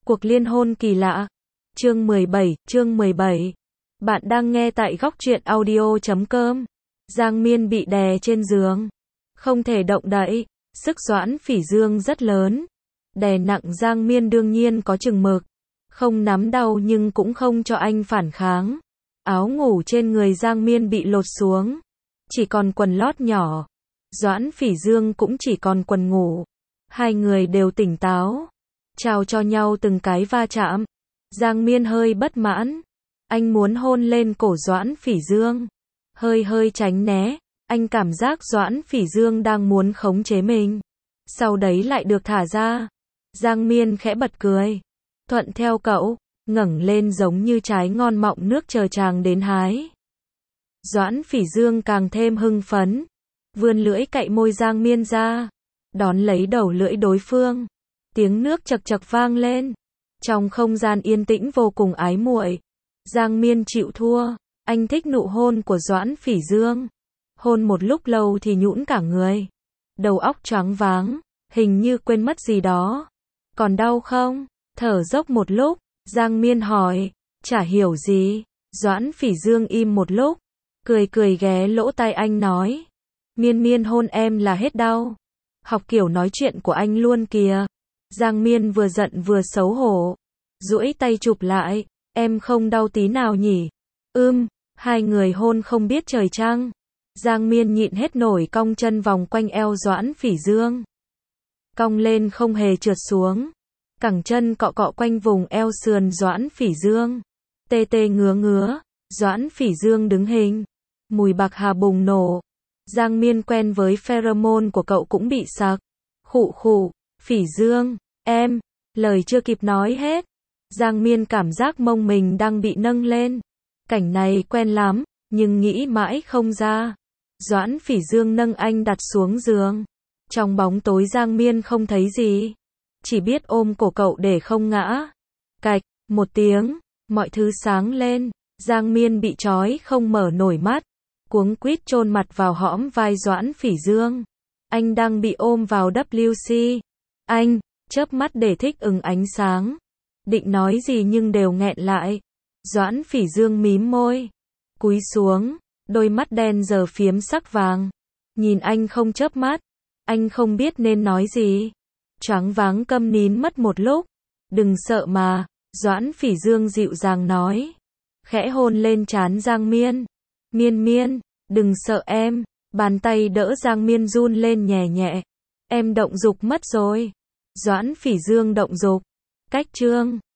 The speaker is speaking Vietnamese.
Cuộc liên hôn kỳ lạ. Chương 17. Bạn đang nghe tại góc truyện audio.com. Giang Miên bị đè trên giường, không thể động đậy. Sức Doãn Phỉ Dương rất lớn, đè nặng Giang Miên đương nhiên có chừng mực, không nắm đau nhưng cũng không cho anh phản kháng. Áo ngủ trên người Giang Miên bị lột xuống, chỉ còn quần lót nhỏ. Doãn Phỉ Dương cũng chỉ còn quần ngủ. Hai người đều tỉnh táo, trao cho nhau từng cái va chạm. Giang Miên hơi bất mãn, anh muốn hôn lên cổ Doãn Phỉ Dương, hơi tránh né. Anh cảm giác Doãn Phỉ Dương đang muốn khống chế mình, sau đấy lại được thả ra. Giang Miên khẽ bật cười, thuận theo cậu, ngẩng lên giống như trái ngon mọng nước chờ chàng đến hái. Doãn Phỉ Dương càng thêm hưng phấn, vươn lưỡi cạy môi Giang Miên ra, đón lấy đầu lưỡi đối phương. Tiếng nước chậc chậc vang lên, trong không gian yên tĩnh vô cùng ái muội. Giang Miên chịu thua, anh thích nụ hôn của Doãn Phỉ Dương. Hôn một lúc lâu thì nhũn cả người, đầu óc choáng váng, hình như quên mất gì đó. Còn đau không? Thở dốc một lúc, Giang Miên hỏi. Chả hiểu gì. Doãn Phỉ Dương im một lúc, cười ghé lỗ tai anh nói. Miên hôn em là hết đau. Học kiểu nói chuyện của anh luôn kìa. Giang Miên vừa giận vừa xấu hổ, duỗi tay chụp lại. Em không đau tí nào nhỉ? Hai người hôn không biết trời trăng. Giang Miên nhịn hết nổi cong chân vòng quanh eo Doãn Phỉ Dương, cong lên không hề trượt xuống, cẳng chân cọ cọ quanh vùng eo sườn Doãn Phỉ Dương, tê ngứa. Doãn Phỉ Dương đứng hình, mùi bạc hà bùng nổ. Giang Miên quen với pheromone của cậu cũng bị sặc. Khụ, Phỉ Dương, em. Lời chưa kịp nói hết, Giang Miên cảm giác mông mình đang bị nâng lên. Cảnh này quen lắm, nhưng nghĩ mãi không ra. Doãn Phỉ Dương nâng anh đặt xuống giường. Trong bóng tối Giang Miên không thấy gì, chỉ biết ôm cổ cậu để không ngã. Cạch, một tiếng, mọi thứ sáng lên. Giang Miên bị trói không mở nổi mắt, cuống quýt chôn mặt vào hõm vai Doãn Phỉ Dương. Anh đang bị ôm vào WC. Anh chớp mắt để thích ứng ánh sáng, định nói gì nhưng đều nghẹn lại. Doãn Phỉ Dương mím môi, cúi xuống, đôi mắt đen giờ phiếm sắc vàng, nhìn anh không chớp mắt. Anh không biết nên nói gì, choáng váng câm nín mất một lúc. Đừng sợ mà, Doãn Phỉ Dương dịu dàng nói, khẽ hôn lên trán Giang Miên. Miên, đừng sợ em. Bàn tay đỡ Giang Miên run lên nhẹ. Em động dục mất rồi. Doãn Phỉ Dương động dục. Cách chương